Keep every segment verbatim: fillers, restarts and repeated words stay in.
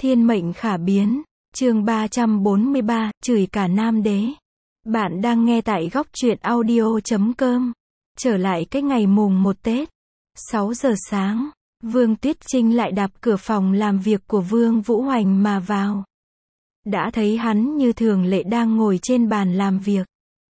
Thiên mệnh khả biến, chương ba trăm bốn mươi ba, chửi cả nam đế. Bạn đang nghe tại góc truyện audio chấm com. Trở lại cái ngày mùng một Tết. sáu giờ sáng, Vương Tuyết Trinh lại đạp cửa phòng làm việc của Vương Vũ Hoành mà vào. Đã thấy hắn như thường lệ đang ngồi trên bàn làm việc.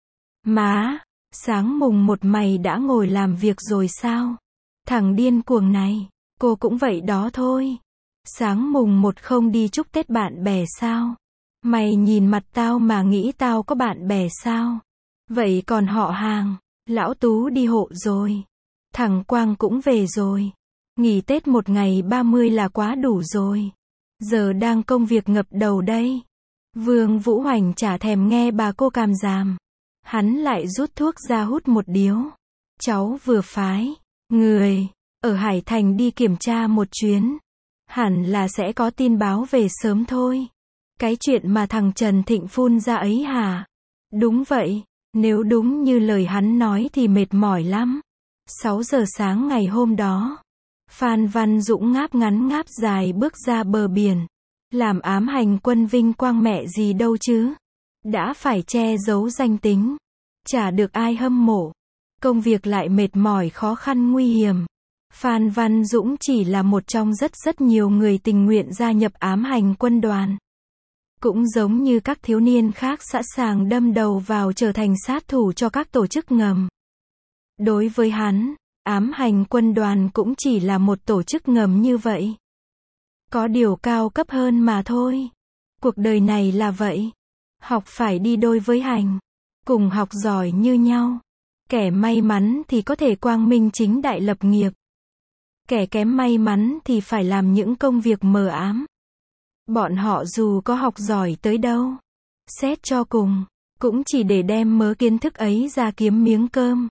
Má, sáng mùng một mày đã ngồi làm việc rồi sao? Thằng điên cuồng này, cô cũng vậy đó thôi. Sáng mùng một không đi chúc Tết bạn bè sao? Mày nhìn mặt tao mà nghĩ tao có bạn bè sao? Vậy còn họ hàng, lão Tú đi hộ rồi. Thằng Quang cũng về rồi. Nghỉ Tết một ngày ba mươi là quá đủ rồi. Giờ đang công việc ngập đầu đây. Vương Vũ Hoành chả thèm nghe bà cô càm ràm. Hắn lại rút thuốc ra hút một điếu. Cháu vừa phái người ở Hải Thành đi kiểm tra một chuyến. Hẳn là sẽ có tin báo về sớm thôi. Cái chuyện mà thằng Trần Thịnh phun ra ấy hả? Đúng vậy, nếu đúng như lời hắn nói thì mệt mỏi lắm. sáu giờ sáng ngày hôm đó, Phan Văn Dũng ngáp ngắn ngáp dài bước ra bờ biển. Làm ám hành quân vinh quang mẹ gì đâu chứ. Đã phải che giấu danh tính. Chả được ai hâm mộ. Công việc lại mệt mỏi khó khăn nguy hiểm. Phan Văn Dũng chỉ là một trong rất rất nhiều người tình nguyện gia nhập ám hành quân đoàn. Cũng giống như các thiếu niên khác sẵn sàng đâm đầu vào trở thành sát thủ cho các tổ chức ngầm. Đối với hắn, ám hành quân đoàn cũng chỉ là một tổ chức ngầm như vậy. Có điều cao cấp hơn mà thôi. Cuộc đời này là vậy. Học phải đi đôi với hành. Cùng học giỏi như nhau. Kẻ may mắn thì có thể quang minh chính đại lập nghiệp. Kẻ kém may mắn thì phải làm những công việc mờ ám. Bọn họ dù có học giỏi tới đâu, xét cho cùng, cũng chỉ để đem mớ kiến thức ấy ra kiếm miếng cơm.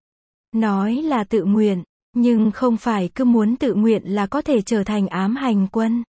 Nói là tự nguyện, nhưng không phải cứ muốn tự nguyện là có thể trở thành ám hành quân.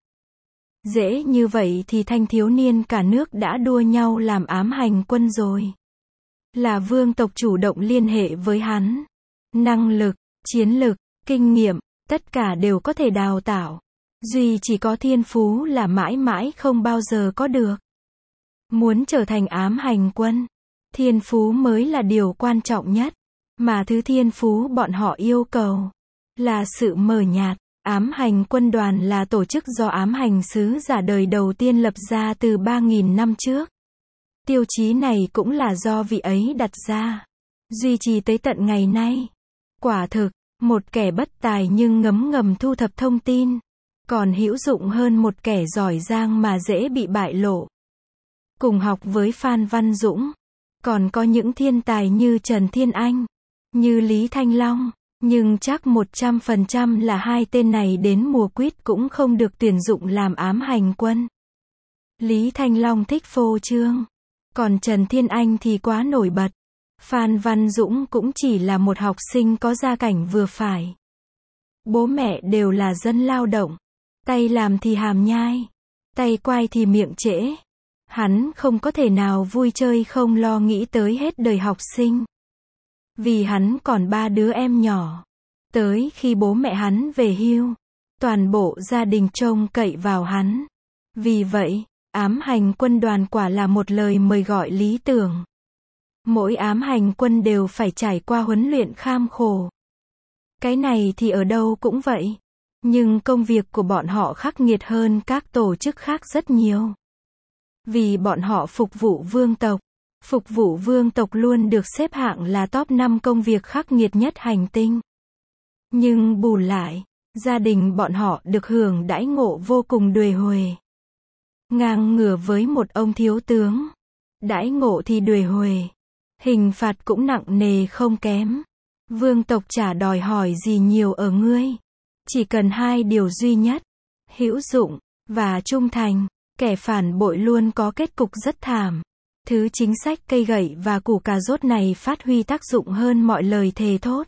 Dễ như vậy thì thanh thiếu niên cả nước đã đua nhau làm ám hành quân rồi. Là vương tộc chủ động liên hệ với hắn. Năng lực, chiến lực, kinh nghiệm, tất cả đều có thể đào tạo. Duy chỉ có thiên phú là mãi mãi không bao giờ có được. Muốn trở thành ám hành quân, thiên phú mới là điều quan trọng nhất. Mà thứ thiên phú bọn họ yêu cầu là sự mờ nhạt. Ám hành quân đoàn là tổ chức do ám hành sứ giả đời đầu tiên lập ra từ ba nghìn năm trước. Tiêu chí này cũng là do vị ấy đặt ra. Duy trì tới tận ngày nay. Quả thực, một kẻ bất tài nhưng ngấm ngầm thu thập thông tin. Còn hữu dụng hơn một kẻ giỏi giang mà dễ bị bại lộ. Cùng học với Phan Văn Dũng. Còn có những thiên tài như Trần Thiên Anh. Như Lý Thanh Long. Nhưng chắc một trăm phần trăm là hai tên này đến mùa quýt cũng không được tuyển dụng làm ám hành quân. Lý Thanh Long thích phô trương. Còn Trần Thiên Anh thì quá nổi bật. Phan Văn Dũng cũng chỉ là một học sinh có gia cảnh vừa phải. Bố mẹ đều là dân lao động. Tay làm thì hàm nhai. Tay quay thì miệng trễ. Hắn không có thể nào vui chơi không lo nghĩ tới hết đời học sinh. Vì hắn còn ba đứa em nhỏ. Tới khi bố mẹ hắn về hưu, toàn bộ gia đình trông cậy vào hắn. Vì vậy, ám hành quân đoàn quả là một lời mời gọi lý tưởng. Mỗi ám hành quân đều phải trải qua huấn luyện kham khổ. Cái này thì ở đâu cũng vậy. Nhưng công việc của bọn họ khắc nghiệt hơn các tổ chức khác rất nhiều. Vì bọn họ phục vụ vương tộc. Phục vụ vương tộc luôn được xếp hạng là top năm công việc khắc nghiệt nhất hành tinh. Nhưng bù lại, gia đình bọn họ được hưởng đãi ngộ vô cùng đuề huề. Ngang ngửa với một ông thiếu tướng. Đãi ngộ thì đuề huề. Hình phạt cũng nặng nề không kém. Vương tộc chả đòi hỏi gì nhiều ở ngươi. Chỉ cần hai điều duy nhất. Hữu dụng, và trung thành. Kẻ phản bội luôn có kết cục rất thảm. Thứ chính sách cây gậy và củ cà rốt này phát huy tác dụng hơn mọi lời thề thốt.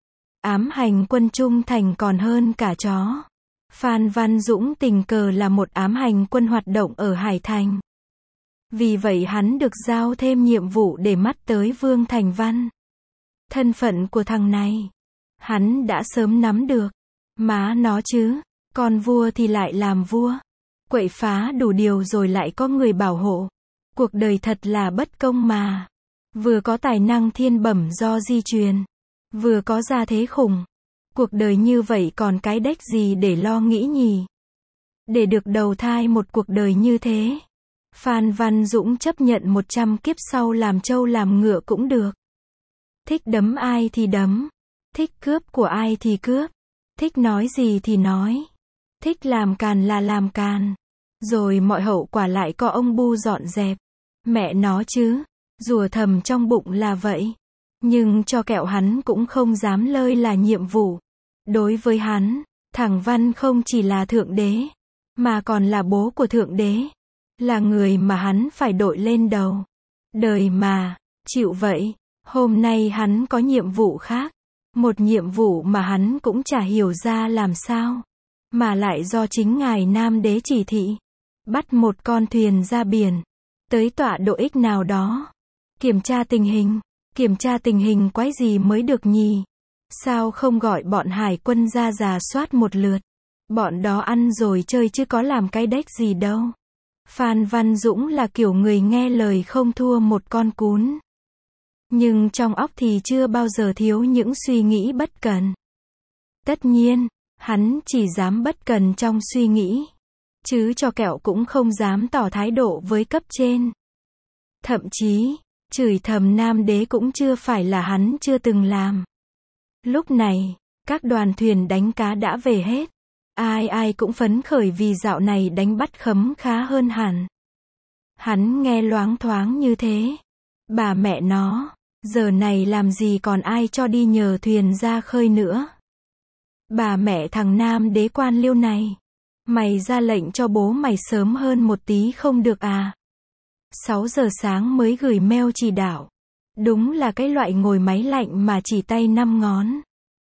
Ám hành quân trung thành còn hơn cả chó. Phan Văn Dũng tình cờ là một ám hành quân hoạt động ở Hải Thành. Vì vậy hắn được giao thêm nhiệm vụ để mắt tới Vương Thành Văn. Thân phận của thằng này, hắn đã sớm nắm được. Má nó chứ, con vua thì lại làm vua. Quậy phá đủ điều rồi lại có người bảo hộ. Cuộc đời thật là bất công mà. Vừa có tài năng thiên bẩm do di truyền, vừa có gia thế khủng. Cuộc đời như vậy còn cái đếch gì để lo nghĩ nhỉ? Để được đầu thai một cuộc đời như thế, Phan Văn Dũng chấp nhận một trăm kiếp sau làm trâu làm ngựa cũng được. Thích đấm ai thì đấm, thích cướp của ai thì cướp, thích nói gì thì nói, thích làm càn là làm càn. Rồi mọi hậu quả lại có ông bu dọn dẹp. Mẹ nó chứ, rủa thầm trong bụng là vậy. Nhưng cho kẹo hắn cũng không dám lơi là nhiệm vụ. Đối với hắn, thằng Văn không chỉ là thượng đế, mà còn là bố của thượng đế. Là người mà hắn phải đội lên đầu. Đời mà, chịu vậy. Hôm nay hắn có nhiệm vụ khác. Một nhiệm vụ mà hắn cũng chả hiểu ra làm sao. Mà lại do chính ngài Nam Đế chỉ thị. Bắt một con thuyền ra biển. Tới tọa độ X nào đó. Kiểm tra tình hình. Kiểm tra tình hình quái gì mới được nhỉ? Sao không gọi bọn hải quân ra rà soát một lượt? Bọn đó ăn rồi chơi chứ có làm cái đếch gì đâu. Phan Văn Dũng là kiểu người nghe lời không thua một con cún. Nhưng trong óc thì chưa bao giờ thiếu những suy nghĩ bất cần. Tất nhiên, hắn chỉ dám bất cần trong suy nghĩ. Chứ cho kẹo cũng không dám tỏ thái độ với cấp trên. Thậm chí, chửi thầm Nam Đế cũng chưa phải là hắn chưa từng làm. Lúc này, các đoàn thuyền đánh cá đã về hết. Ai ai cũng phấn khởi vì dạo này đánh bắt khấm khá hơn hẳn. Hắn nghe loáng thoáng như thế. Bà mẹ nó, giờ này làm gì còn ai cho đi nhờ thuyền ra khơi nữa. Bà mẹ thằng Nam Đế quan liêu này. Mày ra lệnh cho bố mày sớm hơn một tí không được à? sáu giờ sáng mới gửi mail chỉ đạo. Đúng là cái loại ngồi máy lạnh mà chỉ tay năm ngón.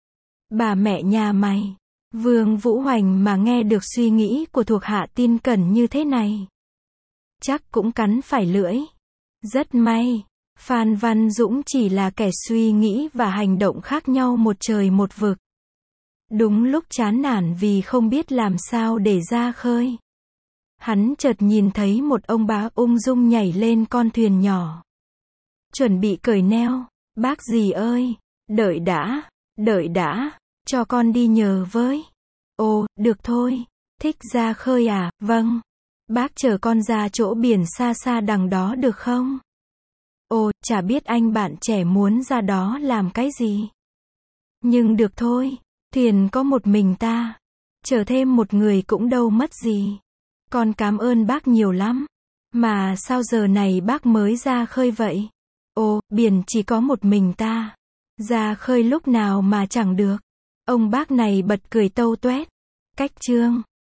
Bà mẹ nhà mày. Vương Vũ Hoành mà nghe được suy nghĩ của thuộc hạ tin cẩn như thế này. Chắc cũng cắn phải lưỡi. Rất may. Phan Văn Dũng chỉ là kẻ suy nghĩ và hành động khác nhau một trời một vực. Đúng lúc chán nản vì không biết làm sao để ra khơi. Hắn chợt nhìn thấy một ông bá ung dung nhảy lên con thuyền nhỏ. Chuẩn bị cởi neo. Bác gì ơi, đợi đã, đợi đã, cho con đi nhờ với. Ồ, được thôi, thích ra khơi à, vâng. Bác chở con ra chỗ biển xa xa đằng đó được không? Ồ, chả biết anh bạn trẻ muốn ra đó làm cái gì. Nhưng được thôi, thuyền có một mình ta. Chở thêm một người cũng đâu mất gì. Con cảm ơn bác nhiều lắm. Mà sao giờ này bác mới ra khơi vậy? Ồ, biển chỉ có một mình ta. Ra khơi lúc nào mà chẳng được. Ông bác này bật cười tâu tuét. Cách chương